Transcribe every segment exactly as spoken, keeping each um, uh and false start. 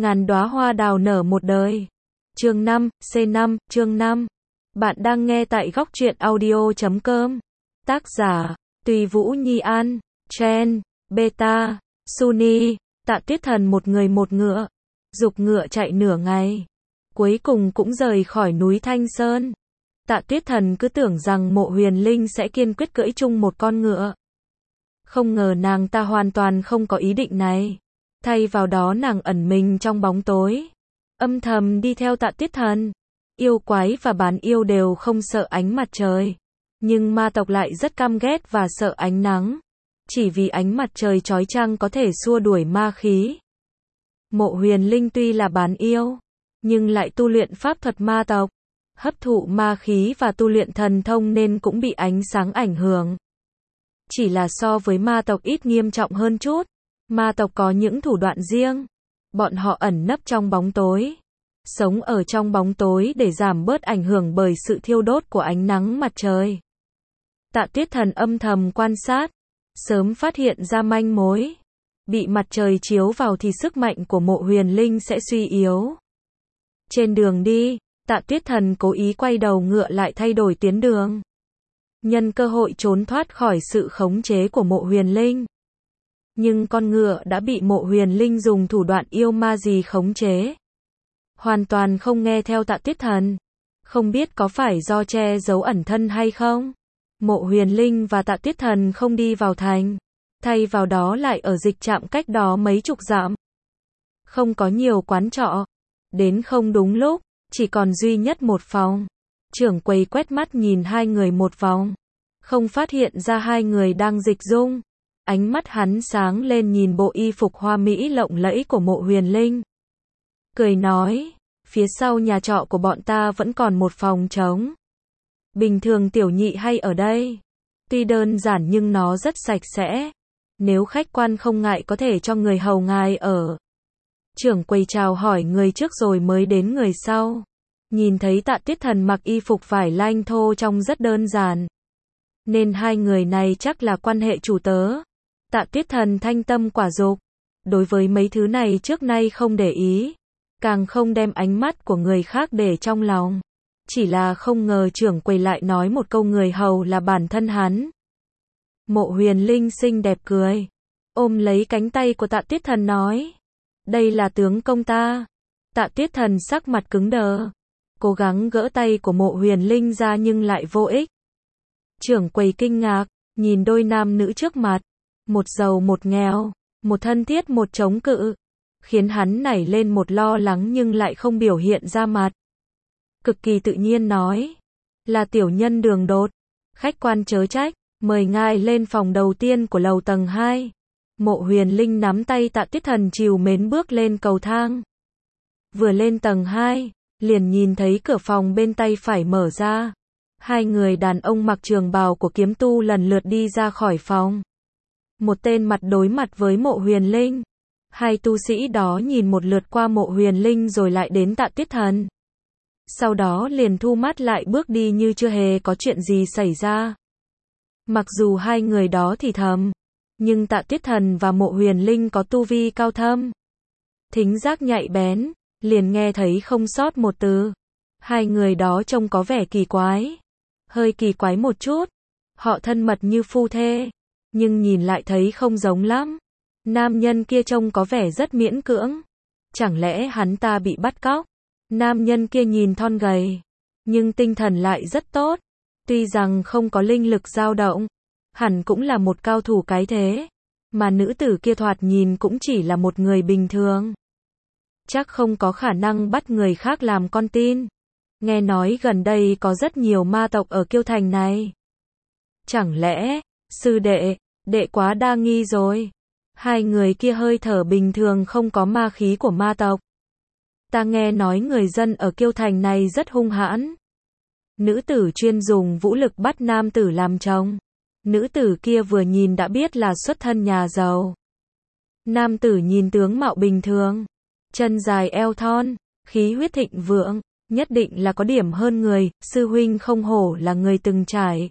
Ngàn đóa hoa đào nở một đời. Chương năm, C năm, chương năm. Bạn đang nghe tại góc truyện audio chấm com. Tác giả, Tùy Vũ Nhi An, Chen, Beta, Suni, Tạ Tuyết Thần một người một ngựa. Giục ngựa chạy nửa ngày. Cuối cùng cũng rời khỏi núi Thanh Sơn. Tạ Tuyết Thần cứ tưởng rằng Mộ Huyền Linh sẽ kiên quyết cưỡi chung một con ngựa. Không ngờ nàng ta hoàn toàn không có ý định này. Thay vào đó nàng ẩn mình trong bóng tối, âm thầm đi theo Tạ Tuyết Thần. Yêu quái và bán yêu đều không sợ ánh mặt trời, nhưng ma tộc lại rất căm ghét và sợ ánh nắng. Chỉ vì ánh mặt trời chói chang có thể xua đuổi ma khí. Mộ Huyền Linh tuy là bán yêu, nhưng lại tu luyện pháp thuật ma tộc, hấp thụ ma khí và tu luyện thần thông nên cũng bị ánh sáng ảnh hưởng. Chỉ là so với ma tộc ít nghiêm trọng hơn chút. Ma tộc có những thủ đoạn riêng. Bọn họ ẩn nấp trong bóng tối, sống ở trong bóng tối để giảm bớt ảnh hưởng bởi sự thiêu đốt của ánh nắng mặt trời. Tạ Tuyết Thần âm thầm quan sát, sớm phát hiện ra manh mối. Bị mặt trời chiếu vào thì sức mạnh của Mộ Huyền Linh sẽ suy yếu. Trên đường đi, Tạ Tuyết Thần cố ý quay đầu ngựa lại thay đổi tuyến đường, nhân cơ hội trốn thoát khỏi sự khống chế của Mộ Huyền Linh. Nhưng con ngựa đã bị Mộ Huyền Linh dùng thủ đoạn yêu ma gì khống chế. Hoàn toàn không nghe theo Tạ Tuyết Thần. Không biết có phải do che giấu ẩn thân hay không? Mộ Huyền Linh và Tạ Tuyết Thần không đi vào thành. Thay vào đó lại ở dịch trạm cách đó mấy chục dặm. Không có nhiều quán trọ. Đến không đúng lúc, chỉ còn duy nhất một phòng. Trưởng quầy quét mắt nhìn hai người một vòng. Không phát hiện ra hai người đang dịch dung. Ánh mắt hắn sáng lên nhìn bộ y phục hoa mỹ lộng lẫy của Mộ Huyền Linh. Cười nói, phía sau nhà trọ của bọn ta vẫn còn một phòng trống. Bình thường tiểu nhị hay ở đây. Tuy đơn giản nhưng nó rất sạch sẽ. Nếu khách quan không ngại có thể cho người hầu ngài ở. Trưởng quầy chào hỏi người trước rồi mới đến người sau. Nhìn thấy Tạ Tuyết Thần mặc y phục vải lanh thô trông rất đơn giản, nên hai người này chắc là quan hệ chủ tớ. Tạ Tuyết Thần thanh tâm quả dục. Đối với mấy thứ này trước nay không để ý, càng không đem ánh mắt của người khác để trong lòng. Chỉ là không ngờ trưởng quầy lại nói một câu người hầu là bản thân hắn. Mộ Huyền Linh xinh đẹp cười, ôm lấy cánh tay của Tạ Tuyết Thần nói, đây là tướng công ta. Tạ Tuyết Thần sắc mặt cứng đờ, cố gắng gỡ tay của Mộ Huyền Linh ra nhưng lại vô ích. Trưởng quầy kinh ngạc, nhìn đôi nam nữ trước mặt. Một giàu một nghèo, một thân thiết một chống cự, khiến hắn nảy lên một lo lắng nhưng lại không biểu hiện ra mặt. Cực kỳ tự nhiên nói, là tiểu nhân Đường Đột, khách quan chớ trách, mời ngài lên phòng đầu tiên của lầu tầng hai. Mộ Huyền Linh nắm tay Tạ Tuyết Thần trìu mến bước lên cầu thang. Vừa lên tầng hai, liền nhìn thấy cửa phòng bên tay phải mở ra. Hai người đàn ông mặc trường bào của kiếm tu lần lượt đi ra khỏi phòng. Một tên mặt đối mặt với Mộ Huyền Linh. Hai tu sĩ đó nhìn một lượt qua Mộ Huyền Linh rồi lại đến Tạ Tuyết Thần. Sau đó liền thu mắt lại bước đi như chưa hề có chuyện gì xảy ra. Mặc dù hai người đó thì thầm, nhưng Tạ Tuyết Thần và Mộ Huyền Linh có tu vi cao thâm, thính giác nhạy bén, liền nghe thấy không sót một từ. Hai người đó trông có vẻ kỳ quái. Hơi kỳ quái một chút. Họ thân mật như phu thê, nhưng nhìn lại thấy không giống lắm. Nam nhân kia trông có vẻ rất miễn cưỡng. Chẳng lẽ hắn ta bị bắt cóc? Nam nhân kia nhìn thon gầy, nhưng tinh thần lại rất tốt. Tuy rằng không có linh lực dao động, hẳn cũng là một cao thủ cái thế. Mà nữ tử kia thoạt nhìn cũng chỉ là một người bình thường. Chắc không có khả năng bắt người khác làm con tin. Nghe nói gần đây có rất nhiều ma tộc ở Kiêu Thành này. Chẳng lẽ, sư đệ, đệ quá đa nghi rồi. Hai người kia hơi thở bình thường không có ma khí của ma tộc. Ta nghe nói người dân ở Kiêu Thành này rất hung hãn. Nữ tử chuyên dùng vũ lực bắt nam tử làm chồng. Nữ tử kia vừa nhìn đã biết là xuất thân nhà giàu. Nam tử nhìn tướng mạo bình thường, chân dài eo thon, khí huyết thịnh vượng, nhất định là có điểm hơn người. Sư huynh không hổ là người từng trải.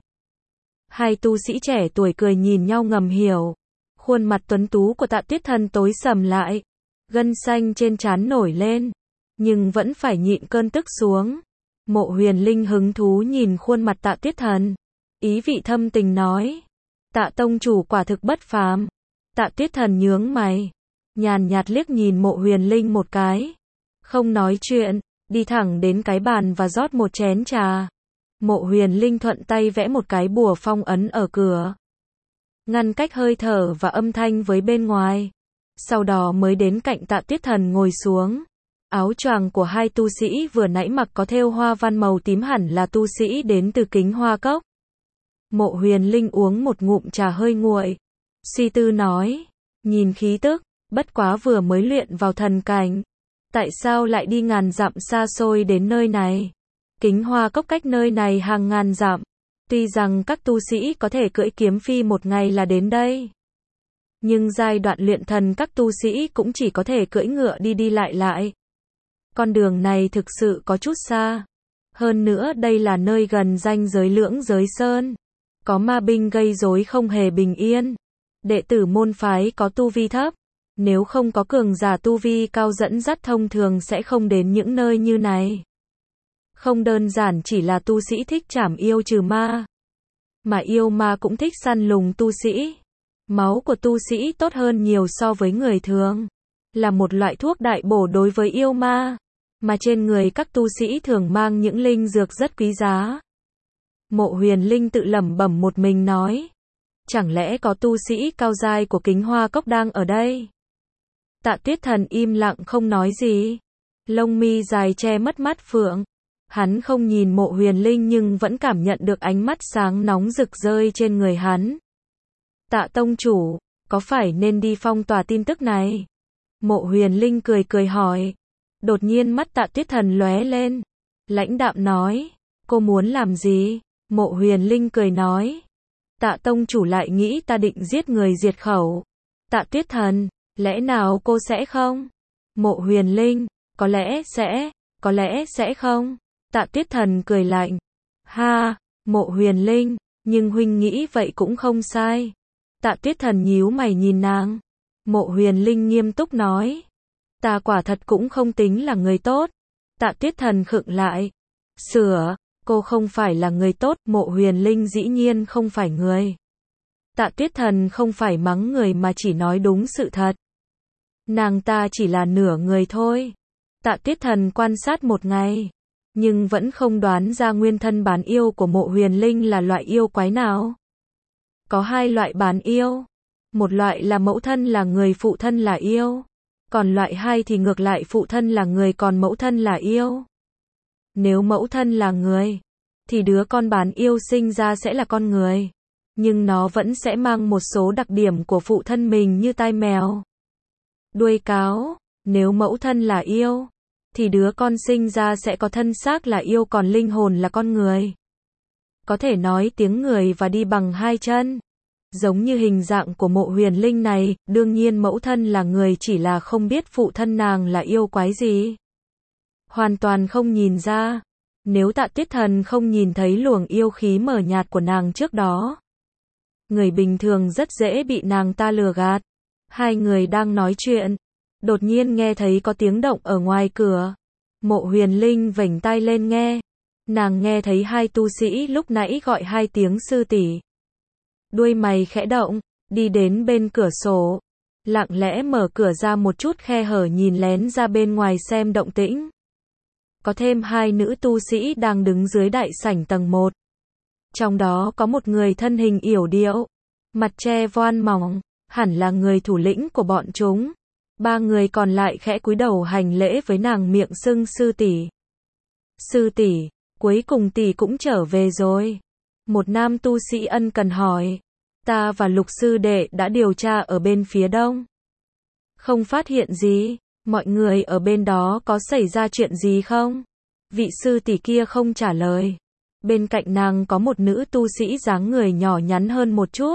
Hai tu sĩ trẻ tuổi cười nhìn nhau ngầm hiểu. Khuôn mặt tuấn tú của Tạ Tuyết Thần tối sầm lại. Gân xanh trên trán nổi lên, nhưng vẫn phải nhịn cơn tức xuống. Mộ Huyền Linh hứng thú nhìn khuôn mặt Tạ Tuyết Thần, ý vị thâm tình nói, Tạ tông chủ quả thực bất phàm. Tạ Tuyết Thần nhướng mày, nhàn nhạt liếc nhìn Mộ Huyền Linh một cái, không nói chuyện, đi thẳng đến cái bàn và rót một chén trà. Mộ Huyền Linh thuận tay vẽ một cái bùa phong ấn ở cửa, ngăn cách hơi thở và âm thanh với bên ngoài. Sau đó mới đến cạnh Tạ Tuyết Thần ngồi xuống. Áo choàng của hai tu sĩ vừa nãy mặc có thêu hoa văn màu tím hẳn là tu sĩ đến từ Kính Hoa Cốc. Mộ Huyền Linh uống một ngụm trà hơi nguội, suy tư nói, nhìn khí tức, bất quá vừa mới luyện vào thần cảnh, tại sao lại đi ngàn dặm xa xôi đến nơi này? Kính Hoa Cốc cách nơi này hàng ngàn dặm, tuy rằng các tu sĩ có thể cưỡi kiếm phi một ngày là đến đây, nhưng giai đoạn luyện thần các tu sĩ cũng chỉ có thể cưỡi ngựa đi đi lại lại. Con đường này thực sự có chút xa. Hơn nữa đây là nơi gần ranh giới Lưỡng Giới Sơn, có ma binh gây rối không hề bình yên. Đệ tử môn phái có tu vi thấp, nếu không có cường giả tu vi cao dẫn dắt thông thường sẽ không đến những nơi như này. Không đơn giản chỉ là tu sĩ thích trảm yêu trừ ma, mà yêu ma cũng thích săn lùng tu sĩ. Máu của tu sĩ tốt hơn nhiều so với người thường, là một loại thuốc đại bổ đối với yêu ma, mà trên người các tu sĩ thường mang những linh dược rất quý giá. Mộ Huyền Linh tự lẩm bẩm một mình nói, chẳng lẽ có tu sĩ cao giai của Kính Hoa Cốc đang ở đây? Tạ Tuyết Thần im lặng không nói gì, lông mi dài che mất mắt phượng. Hắn không nhìn Mộ Huyền Linh nhưng vẫn cảm nhận được ánh mắt sáng nóng rực rơi trên người hắn. Tạ tông chủ, có phải nên đi phong tỏa tin tức này? Mộ Huyền Linh cười cười hỏi. Đột nhiên mắt Tạ Tuyết Thần lóe lên, lãnh đạm nói, cô muốn làm gì? Mộ Huyền Linh cười nói, Tạ tông chủ lại nghĩ ta định giết người diệt khẩu. Tạ Tuyết Thần, lẽ nào cô sẽ không? Mộ Huyền Linh, có lẽ sẽ, có lẽ sẽ không. Tạ Tuyết Thần cười lạnh, ha, Mộ Huyền Linh, nhưng huynh nghĩ vậy cũng không sai. Tạ Tuyết Thần nhíu mày nhìn nàng. Mộ Huyền Linh nghiêm túc nói, ta quả thật cũng không tính là người tốt. Tạ Tuyết Thần khựng lại, sửa, cô không phải là người tốt. Mộ Huyền Linh dĩ nhiên không phải người. Tạ Tuyết Thần không phải mắng người mà chỉ nói đúng sự thật. Nàng ta chỉ là nửa người thôi. Tạ Tuyết Thần quan sát một ngày, nhưng vẫn không đoán ra nguyên thân bán yêu của Mộ Huyền Linh là loại yêu quái nào. Có hai loại bán yêu. Một loại là mẫu thân là người, phụ thân là yêu. Còn loại hai thì ngược lại, phụ thân là người còn mẫu thân là yêu. Nếu mẫu thân là người, thì đứa con bán yêu sinh ra sẽ là con người. Nhưng nó vẫn sẽ mang một số đặc điểm của phụ thân mình như tai mèo, đuôi cáo. Nếu mẫu thân là yêu, thì đứa con sinh ra sẽ có thân xác là yêu còn linh hồn là con người. Có thể nói tiếng người và đi bằng hai chân. Giống như hình dạng của Mộ Huyền Linh này, đương nhiên mẫu thân là người, chỉ là không biết phụ thân nàng là yêu quái gì. Hoàn toàn không nhìn ra. Nếu Tạ Tuyết Thần không nhìn thấy luồng yêu khí mờ nhạt của nàng trước đó, người bình thường rất dễ bị nàng ta lừa gạt. Hai người đang nói chuyện, đột nhiên nghe thấy có tiếng động ở ngoài cửa. Mộ Huyền Linh vểnh tai lên nghe. Nàng nghe thấy hai tu sĩ lúc nãy gọi hai tiếng sư tỷ. Đuôi mày khẽ động, đi đến bên cửa sổ, lặng lẽ mở cửa ra một chút khe hở nhìn lén ra bên ngoài xem động tĩnh. Có thêm hai nữ tu sĩ đang đứng dưới đại sảnh tầng một. Trong đó có một người thân hình yểu điệu, mặt che voan mỏng, hẳn là người thủ lĩnh của bọn chúng. Ba người còn lại khẽ cúi đầu hành lễ với nàng, miệng xưng sư tỷ. Sư tỷ, cuối cùng tỷ cũng trở về rồi. Một nam tu sĩ ân cần hỏi. Ta và Lục sư đệ đã điều tra ở bên phía đông, không phát hiện gì. Mọi người ở bên đó có xảy ra chuyện gì không? Vị sư tỷ kia không trả lời. Bên cạnh nàng có một nữ tu sĩ dáng người nhỏ nhắn hơn một chút,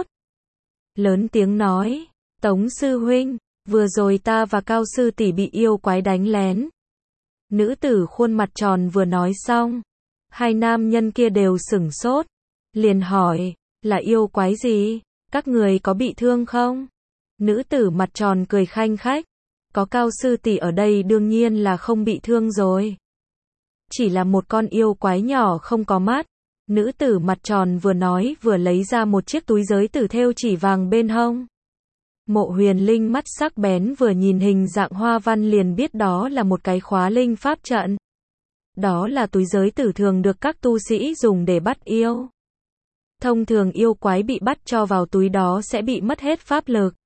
lớn tiếng nói, Tống sư huynh, vừa rồi ta và Cao sư tỷ bị yêu quái đánh lén. Nữ tử khuôn mặt tròn vừa nói xong, hai nam nhân kia đều sửng sốt, liền hỏi, là yêu quái gì? Các người có bị thương không? Nữ tử mặt tròn cười khanh khách, Có Cao sư tỷ ở đây đương nhiên là không bị thương rồi. Chỉ là một con yêu quái nhỏ không có mắt. Nữ tử mặt tròn vừa nói vừa lấy ra một chiếc túi giới tử thêu chỉ vàng bên hông. Mộ Huyền Linh mắt sắc bén vừa nhìn hình dạng hoa văn liền biết đó là một cái khóa linh pháp trận. Đó là túi giới tử thường được các tu sĩ dùng để bắt yêu. Thông thường yêu quái bị bắt cho vào túi đó sẽ bị mất hết pháp lực.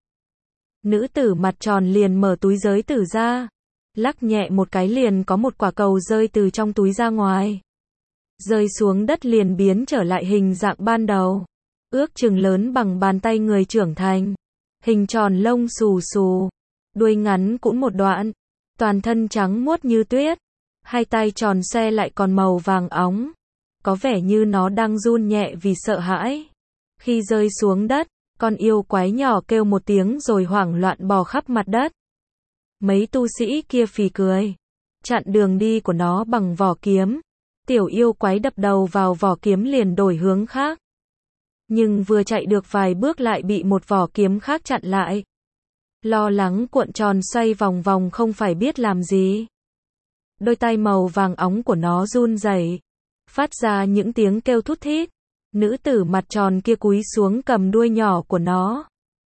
Nữ tử mặt tròn liền mở túi giới tử ra. Lắc nhẹ một cái liền có một quả cầu rơi từ trong túi ra ngoài. Rơi xuống đất liền biến trở lại hình dạng ban đầu. Ước chừng lớn bằng bàn tay người trưởng thành. Hình tròn lông xù xù. Đuôi ngắn cũng một đoạn. Toàn thân trắng muốt như tuyết. Hai tay tròn xoe lại còn màu vàng óng. Có vẻ như nó đang run nhẹ vì sợ hãi. Khi rơi xuống đất, con yêu quái nhỏ kêu một tiếng rồi hoảng loạn bò khắp mặt đất. Mấy tu sĩ kia phì cười. Chặn đường đi của nó bằng vỏ kiếm. Tiểu yêu quái đập đầu vào vỏ kiếm liền đổi hướng khác. Nhưng vừa chạy được vài bước lại bị một vỏ kiếm khác chặn lại. Lo lắng cuộn tròn xoay vòng vòng không phải biết làm gì. Đôi tay màu vàng óng của nó run rẩy, phát ra những tiếng kêu thút thít. Nữ tử mặt tròn kia cúi xuống cầm đuôi nhỏ của nó.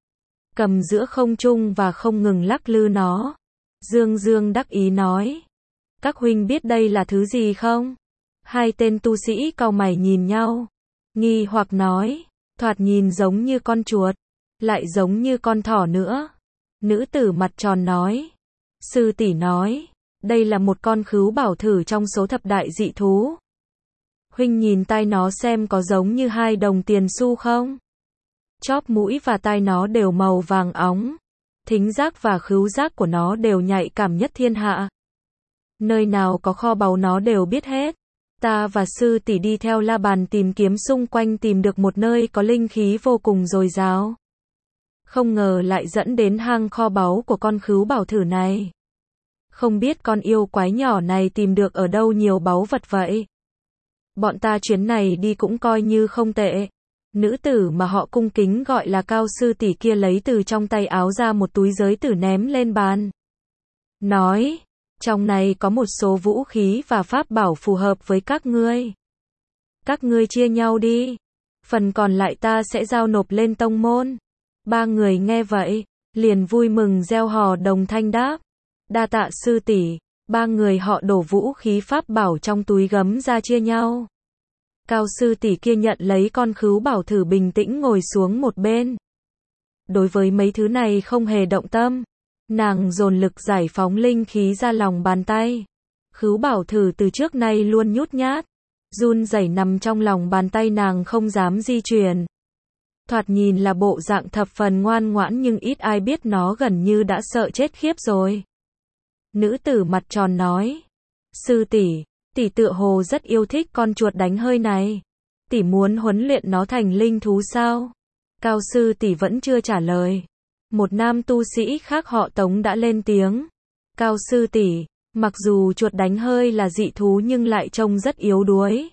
Cầm giữa không trung và không ngừng lắc lư nó. Dương dương đắc ý nói. Các huynh biết đây là thứ gì không? Hai tên tu sĩ cau mày nhìn nhau. Nghi hoặc nói. Thoạt nhìn giống như con chuột. Lại giống như con thỏ nữa. Nữ tử mặt tròn nói. Sư tỷ nói. Đây là một con khứu bảo thử trong số thập đại dị thú. Huynh nhìn tai nó xem có giống như hai đồng tiền xu không? Chóp mũi và tai nó đều màu vàng óng. Thính giác và khứu giác của nó đều nhạy cảm nhất thiên hạ. Nơi nào có kho báu nó đều biết hết. Ta và sư tỷ đi theo la bàn tìm kiếm xung quanh tìm được một nơi có linh khí vô cùng dồi dào. Không ngờ lại dẫn đến hang kho báu của con khứu bảo thử này. Không biết con yêu quái nhỏ này tìm được ở đâu nhiều báu vật vậy. Bọn ta chuyến này đi cũng coi như không tệ. Nữ tử mà họ cung kính gọi là Cao sư tỷ kia lấy từ trong tay áo ra một túi giới tử ném lên bàn. Nói, trong này có một số vũ khí và pháp bảo phù hợp với các ngươi. Các ngươi chia nhau đi. Phần còn lại ta sẽ giao nộp lên tông môn. Ba người nghe vậy, liền vui mừng reo hò đồng thanh đáp. Đa tạ sư tỷ. Ba người họ đổ vũ khí pháp bảo trong túi gấm ra chia nhau. Cao sư tỷ kia nhận lấy con khứu bảo thử bình tĩnh ngồi xuống một bên. Đối với mấy thứ này không hề động tâm. Nàng dồn lực giải phóng linh khí ra lòng bàn tay. Khứu bảo thử từ trước nay luôn nhút nhát. Run rẩy nằm trong lòng bàn tay nàng không dám di chuyển. Thoạt nhìn là bộ dạng thập phần ngoan ngoãn nhưng ít ai biết nó gần như đã sợ chết khiếp rồi. Nữ tử mặt tròn nói. Sư tỷ, tỷ tựa hồ rất yêu thích con chuột đánh hơi này. Tỷ muốn huấn luyện nó thành linh thú sao? Cao sư tỷ vẫn chưa trả lời. Một nam tu sĩ khác họ Tống đã lên tiếng. Cao sư tỷ, mặc dù chuột đánh hơi là dị thú nhưng lại trông rất yếu đuối.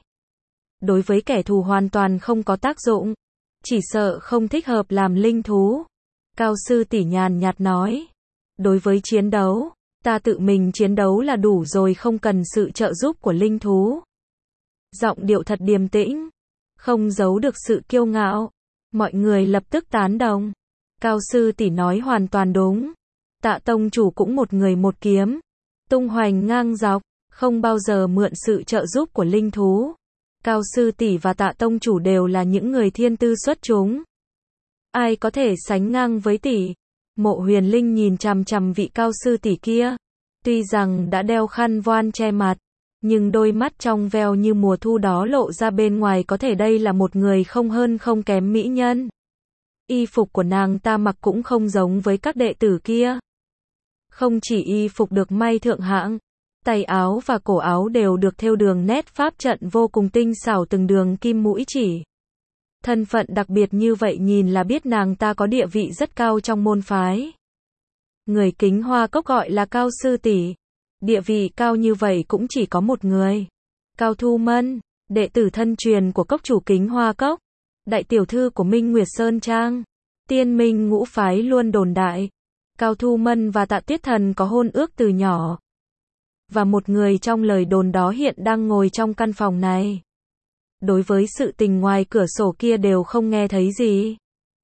Đối với kẻ thù hoàn toàn không có tác dụng. Chỉ sợ không thích hợp làm linh thú. Cao sư tỷ nhàn nhạt nói. Đối với chiến đấu, ta tự mình chiến đấu là đủ rồi không cần sự trợ giúp của linh thú. Giọng điệu thật điềm tĩnh. Không giấu được sự kiêu ngạo. Mọi người lập tức tán đồng. Cao sư tỷ nói hoàn toàn đúng. Tạ tông chủ cũng một người một kiếm. Tung hoành ngang dọc. Không bao giờ mượn sự trợ giúp của linh thú. Cao sư tỷ và tạ tông chủ đều là những người thiên tư xuất chúng. Ai có thể sánh ngang với tỷ? Mộ Huyền Linh nhìn chằm chằm vị cao sư tỷ kia. Tuy rằng đã đeo khăn voan che mặt, nhưng đôi mắt trong veo như mùa thu đó lộ ra bên ngoài có thể đây là một người không hơn không kém mỹ nhân. Y phục của nàng ta mặc cũng không giống với các đệ tử kia. Không chỉ y phục được may thượng hạng, tay áo và cổ áo đều được thêu đường nét pháp trận vô cùng tinh xảo từng đường kim mũi chỉ. Thân phận đặc biệt như vậy nhìn là biết nàng ta có địa vị rất cao trong môn phái. Người Kính Hoa Cốc gọi là Cao sư tỷ. Địa vị cao như vậy cũng chỉ có một người. Cao Thu Mân, đệ tử thân truyền của cốc chủ Kính Hoa Cốc, đại tiểu thư của Minh Nguyệt Sơn Trang. Tiên Minh ngũ phái luôn đồn đại. Cao Thu Mân và Tạ Tiết Thần có hôn ước từ nhỏ. Và một người trong lời đồn đó hiện đang ngồi trong căn phòng này. Đối với sự tình ngoài cửa sổ kia đều không nghe thấy gì.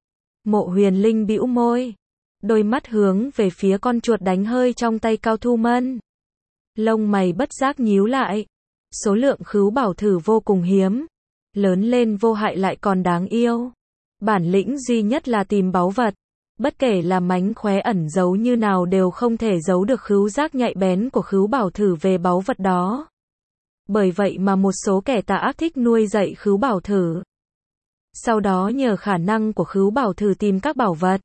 Mộ Huyền Linh bĩu môi. Đôi mắt hướng về phía con chuột đánh hơi trong tay Cao Thu Mân. Lông mày bất giác nhíu lại. Số lượng khứu bảo thử vô cùng hiếm. Lớn lên vô hại lại còn đáng yêu. Bản lĩnh duy nhất là tìm báu vật. Bất kể là mánh khóe ẩn giấu như nào đều không thể giấu được khứu giác nhạy bén của khứu bảo thử về báu vật đó. Bởi vậy mà một số kẻ tà ác thích nuôi dạy khứu bảo thử. Sau đó nhờ khả năng của khứu bảo thử tìm các bảo vật.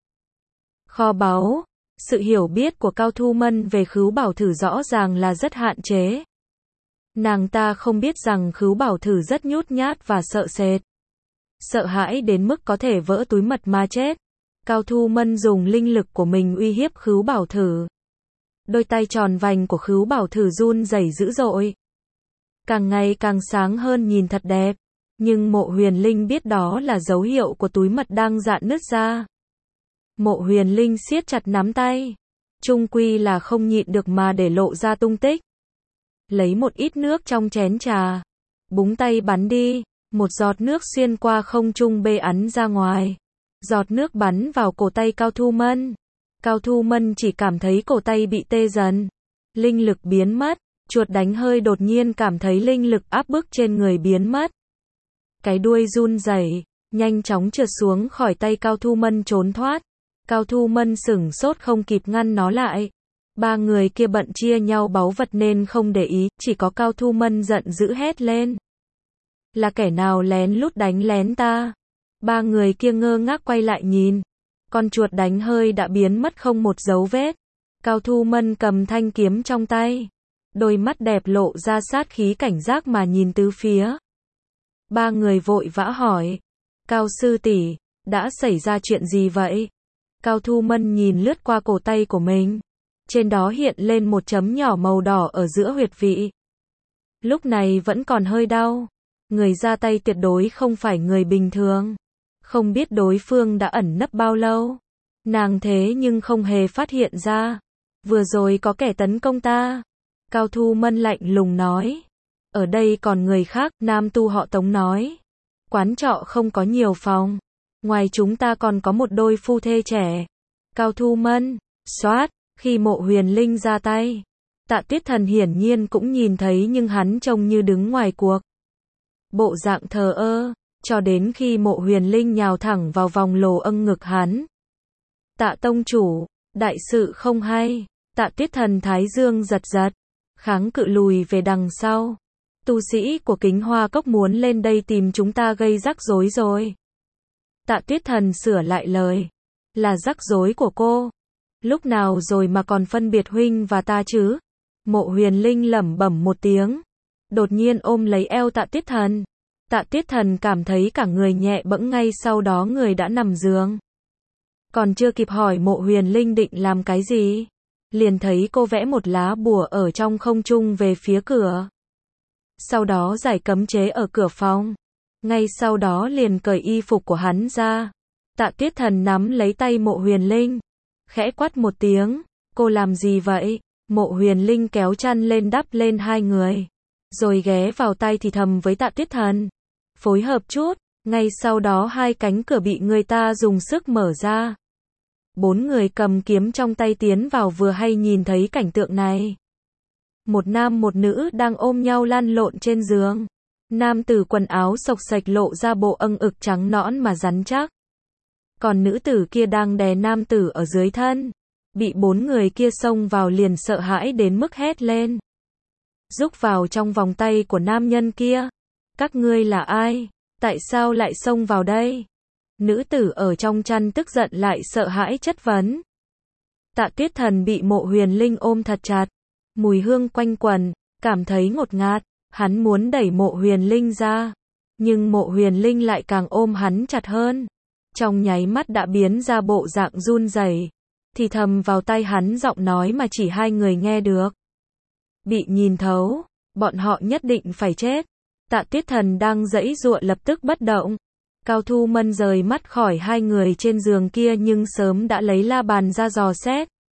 Kho báu. Sự hiểu biết của Cao Thu Mân về khứu bảo thử rõ ràng là rất hạn chế. Nàng ta không biết rằng khứu bảo thử rất nhút nhát và sợ sệt. Sợ hãi đến mức có thể vỡ túi mật mà chết. Cao Thu Mân dùng linh lực của mình uy hiếp khứu bảo thử. Đôi tay tròn vành của khứu bảo thử run rẩy dữ dội. Càng ngày càng sáng hơn nhìn thật đẹp. Nhưng Mộ Huyền Linh biết đó là dấu hiệu của túi mật đang rạn nứt ra. Mộ Huyền Linh siết chặt nắm tay. Chung quy là không nhịn được mà để lộ ra tung tích. Lấy một ít nước trong chén trà. Búng tay bắn đi. Một giọt nước xuyên qua không trung bê ắn ra ngoài. Giọt nước bắn vào cổ tay Cao Thu Mân. Cao Thu Mân chỉ cảm thấy cổ tay bị tê dần. Linh lực biến mất. Chuột đánh hơi đột nhiên cảm thấy linh lực áp bức trên người biến mất. Cái đuôi run rẩy, nhanh chóng trượt xuống khỏi tay Cao Thu Mân trốn thoát. Cao Thu Mân sửng sốt không kịp ngăn nó lại. Ba người kia bận chia nhau báu vật nên không để ý, chỉ có Cao Thu Mân giận dữ hét lên. Là kẻ nào lén lút đánh lén ta? Ba người kia ngơ ngác quay lại nhìn. Con chuột đánh hơi đã biến mất không một dấu vết. Cao Thu Mân cầm thanh kiếm trong tay. Đôi mắt đẹp lộ ra sát khí cảnh giác mà nhìn tứ phía. Ba người vội vã hỏi. Cao sư tỷ, đã xảy ra chuyện gì vậy? Cao Thu Mân nhìn lướt qua cổ tay của mình. Trên đó hiện lên một chấm nhỏ màu đỏ ở giữa huyệt vị. Lúc này vẫn còn hơi đau. Người ra tay tuyệt đối không phải người bình thường. Không biết đối phương đã ẩn nấp bao lâu. Nàng thế nhưng không hề phát hiện ra. Vừa rồi có kẻ tấn công ta. Cao Thu Mân lạnh lùng nói. Ở đây còn người khác, nam tu họ Tống nói. Quán trọ không có nhiều phòng. Ngoài chúng ta còn có một đôi phu thê trẻ. Cao Thu Mân, xoát, khi Mộ Huyền Linh ra tay. Tạ Tiết Thần hiển nhiên cũng nhìn thấy nhưng hắn trông như đứng ngoài cuộc. Bộ dạng thờ ơ, cho đến khi Mộ Huyền Linh nhào thẳng vào vòng lồ âng ngực hắn. Tạ tông chủ, đại sự không hay. Tạ Tiết Thần thái dương giật giật, kháng cự lùi về đằng sau. Tu sĩ của Kính Hoa Cốc muốn lên đây tìm chúng ta gây rắc rối rồi. Tạ Tiết Thần sửa lại lời. Là rắc rối của cô. Lúc nào rồi mà còn phân biệt huynh và ta chứ? Mộ Huyền Linh lẩm bẩm một tiếng. Đột nhiên ôm lấy eo Tạ Tiết Thần. Tạ Tiết Thần cảm thấy cả người nhẹ bẫng, ngay sau đó người đã nằm giường. Còn chưa kịp hỏi Mộ Huyền Linh định làm cái gì, liền thấy cô vẽ một lá bùa ở trong không trung về phía cửa. Sau đó giải cấm chế ở cửa phòng. Ngay sau đó liền cởi y phục của hắn ra. Tạ Tiết Thần nắm lấy tay Mộ Huyền Linh. Khẽ quát một tiếng. Cô làm gì vậy? Mộ Huyền Linh kéo chăn lên đắp lên hai người. Rồi ghé vào tai thì thầm với Tạ Tiết Thần. Phối hợp chút. Ngay sau đó hai cánh cửa bị người ta dùng sức mở ra. Bốn người cầm kiếm trong tay tiến vào, vừa hay nhìn thấy cảnh tượng này. Một nam một nữ đang ôm nhau lăn lộn trên giường. Nam tử quần áo xộc xệch lộ ra bộ âng ực trắng nõn mà rắn chắc. Còn nữ tử kia đang đè nam tử ở dưới thân. Bị bốn người kia xông vào liền sợ hãi đến mức hét lên. Rúc vào trong vòng tay của nam nhân kia. Các ngươi là ai? Tại sao lại xông vào đây? Nữ tử ở trong chăn tức giận lại sợ hãi chất vấn. Tạ Tiết Thần bị Mộ Huyền Linh ôm thật chặt. Mùi hương quanh quần, cảm thấy ngột ngạt. Hắn muốn đẩy Mộ Huyền Linh ra. Nhưng Mộ Huyền Linh lại càng ôm hắn chặt hơn. Trong nháy mắt đã biến ra bộ dạng run rẩy. Thì thầm vào tai hắn giọng nói mà chỉ hai người nghe được. Bị nhìn thấu, bọn họ nhất định phải chết. Tạ Tiết Thần đang giãy giụa lập tức bất động. Cao Thu Mân rời mắt khỏi hai người trên giường kia nhưng sớm đã lấy la bàn ra dò xét.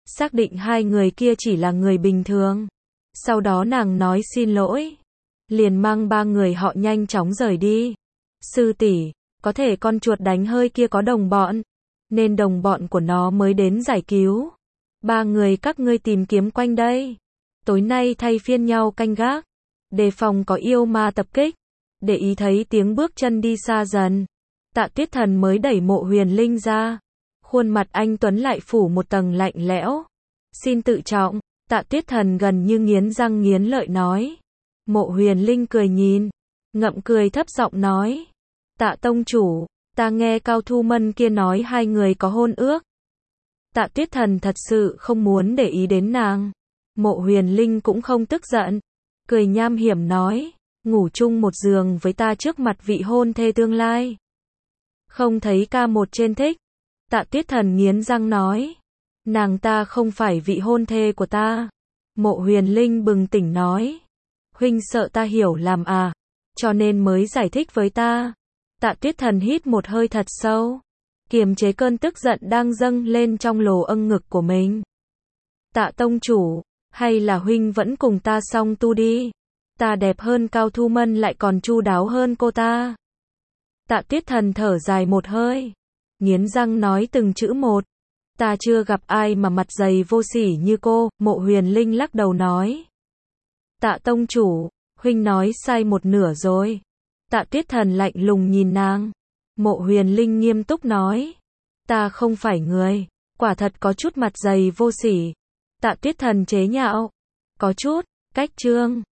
xác định hai người kia chỉ là người bình thường. Sau đó nàng nói xin lỗi, liền mang ba người họ nhanh chóng rời đi. Sư tỷ, có thể con chuột đánh hơi kia có đồng bọn, nên đồng bọn của nó mới đến giải cứu. Ba người các ngươi tìm kiếm quanh đây, tối nay thay phiên nhau canh gác, đề phòng có yêu ma tập kích. Để ý thấy tiếng bước chân đi xa dần, Tạ Tuyết Thần mới đẩy Mộ Huyền Linh ra. Khuôn mặt anh tuấn lại phủ một tầng lạnh lẽo. Xin tự trọng, Tạ Tuyết Thần gần như nghiến răng nghiến lợi nói. Mộ Huyền Linh cười nhìn, ngậm cười thấp giọng nói. Tạ tông chủ, ta nghe Cao Thu Mân kia nói hai người có hôn ước. Tạ Tuyết Thần thật sự không muốn để ý đến nàng. Mộ Huyền Linh cũng không tức giận, cười nham hiểm nói. Ngủ chung một giường với ta trước mặt vị hôn thê tương lai. Không thấy ca một trên thích. Tạ Tuyết Thần nghiến răng nói. Nàng ta không phải vị hôn thê của ta. Mộ Huyền Linh bừng tỉnh nói. Huynh sợ ta hiểu làm à, cho nên mới giải thích với ta. Tạ Tuyết Thần hít một hơi thật sâu, kiềm chế cơn tức giận đang dâng lên trong lồ âng ngực của mình. Tạ tông chủ, hay là huynh vẫn cùng ta song tu đi. Ta đẹp hơn Cao Thu Mân lại còn chu đáo hơn cô ta. Tạ Tuyết Thần thở dài một hơi, nghiến răng nói từng chữ một. Ta chưa gặp ai mà mặt dày vô sỉ như cô. Mộ Huyền Linh lắc đầu nói. Tạ tông chủ, huynh nói sai một nửa rồi. Tạ Tuyết Thần lạnh lùng nhìn nàng. Mộ Huyền Linh nghiêm túc nói. Ta không phải người, quả thật có chút mặt dày vô sỉ. Tạ Tuyết Thần chế nhạo. Có chút, cách trương.